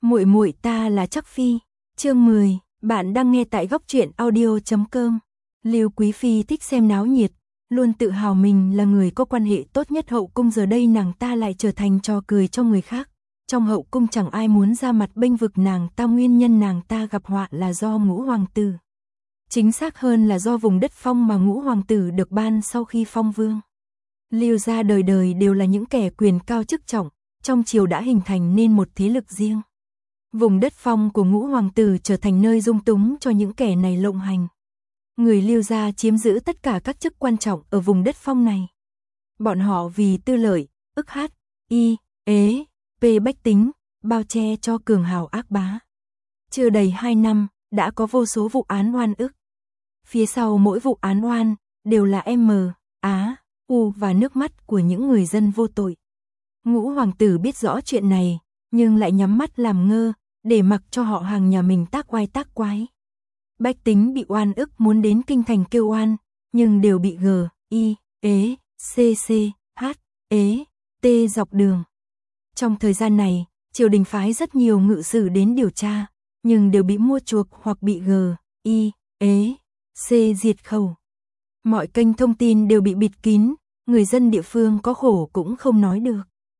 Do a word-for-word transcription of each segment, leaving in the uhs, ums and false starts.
Muội muội ta là Trắc Phi, chương mười, bạn đang nghe tại góc truyện audio chấm com. Lưu Quý Phi thích xem náo nhiệt, luôn tự hào mình là người có quan hệ tốt nhất hậu cung, giờ đây nàng ta lại trở thành trò cười cho người khác. Trong hậu cung chẳng ai muốn ra mặt bênh vực nàng ta, nguyên nhân nàng ta gặp họa là do ngũ hoàng tử. Chính xác hơn là do vùng đất phong mà ngũ hoàng tử được ban sau khi phong vương. Lưu gia đời đời đều là những kẻ quyền cao chức trọng, trong triều đã hình thành nên một thế lực riêng. Vùng đất phong của ngũ hoàng tử trở thành nơi dung túng cho những kẻ này lộng hành. Người Lưu gia chiếm giữ tất cả các chức quan trọng ở vùng đất phong này. Bọn họ vì tư lợi, ức hát, y, ế, p bách tính, bao che cho cường hào ác bá. Chưa đầy hai năm, đã có vô số vụ án oan ức. Phía sau mỗi vụ án oan, đều là M, Á, U và nước mắt của những người dân vô tội. Ngũ hoàng tử biết rõ chuyện này, nhưng lại nhắm mắt làm ngơ, để mặc cho họ hàng nhà mình tác oai tác quái. Bách tính bị oan ức muốn đến kinh thành kêu oan, nhưng đều bị G, I, ế, C, C, H, ế, T dọc đường. Trong thời gian này, triều đình phái rất nhiều ngự sử đến điều tra, nhưng đều bị mua chuộc hoặc bị G, I, ế, C diệt khẩu. Mọi kênh thông tin đều bị bịt kín, người dân địa phương có khổ cũng không nói được.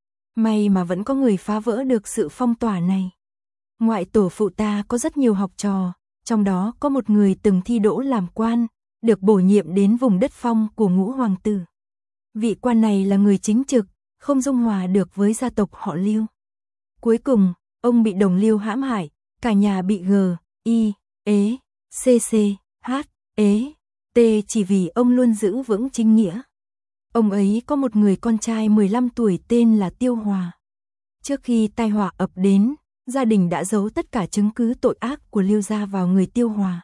May mà vẫn có người phá vỡ được sự phong tỏa này. Ngoại tổ phụ ta có rất nhiều học trò, trong đó có một người từng thi đỗ làm quan, được bổ nhiệm đến vùng đất phong của ngũ hoàng tử. Vị quan này là người chính trực, không dung hòa được với gia tộc họ Lưu. Cuối cùng, ông bị đồng Lưu hãm hại, cả nhà bị G, I, ế, C, C, H, ế, T chỉ vì ông luôn giữ vững chính nghĩa. Ông ấy có một người con trai mười lăm tuổi tên là Tiêu Hòa. Trước khi tai họa ập đến, gia đình đã giấu tất cả chứng cứ tội ác của Lưu gia vào người Tiêu Hòa.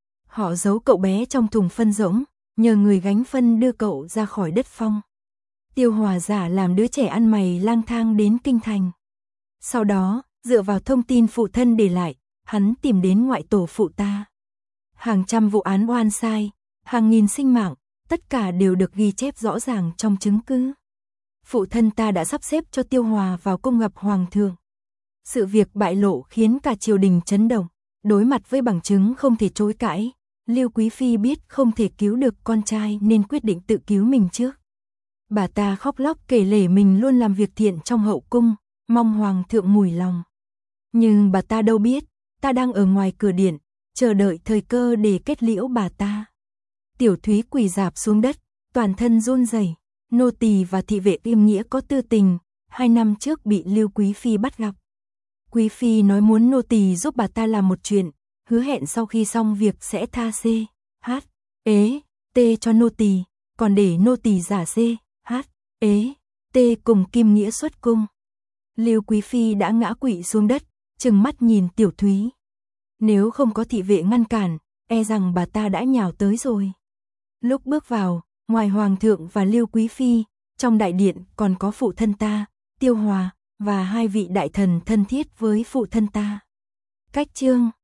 Họ giấu cậu bé trong thùng phân rỗng, nhờ người gánh phân đưa cậu ra khỏi đất phong. Tiêu Hòa giả làm đứa trẻ ăn mày lang thang đến kinh thành. Sau đó, dựa vào thông tin phụ thân để lại, hắn tìm đến ngoại tổ phụ ta. Hàng trăm vụ án oan sai, hàng nghìn sinh mạng, tất cả đều được ghi chép rõ ràng trong chứng cứ. Phụ thân ta đã sắp xếp cho Tiêu Hòa vào cung gặp hoàng thượng. Sự việc bại lộ khiến cả triều đình chấn động. Đối mặt với bằng chứng không thể chối cãi, Lưu Quý Phi biết không thể cứu được con trai nên quyết định tự cứu mình trước. Bà ta khóc lóc kể lể mình luôn làm việc thiện trong hậu cung, mong hoàng thượng mùi lòng. Nhưng bà ta đâu biết, ta đang ở ngoài cửa điện, chờ đợi thời cơ để kết liễu bà ta. Tiểu Thúy quỳ rạp xuống đất, toàn thân run rẩy. Nô tỳ và thị vệ Yêm Nghĩa có tư tình, hai năm trước bị Lưu Quý Phi bắt gặp. Quý Phi nói muốn nô tỳ giúp bà ta làm một chuyện, hứa hẹn sau khi xong việc sẽ tha C, H, ế, T cho nô tỳ, còn để nô tỳ giả C, H, ế, T cùng Kim Nghĩa xuất cung. Lưu Quý Phi đã ngã quỵ xuống đất, trừng mắt nhìn Tiểu Thúy. Nếu không có thị vệ ngăn cản, e rằng bà ta đã nhào tới rồi. Lúc bước vào, ngoài hoàng thượng và Lưu Quý Phi, trong đại điện còn có phụ thân ta, Tiêu Hòa, và hai vị đại thần thân thiết với phụ thân ta. Cách chương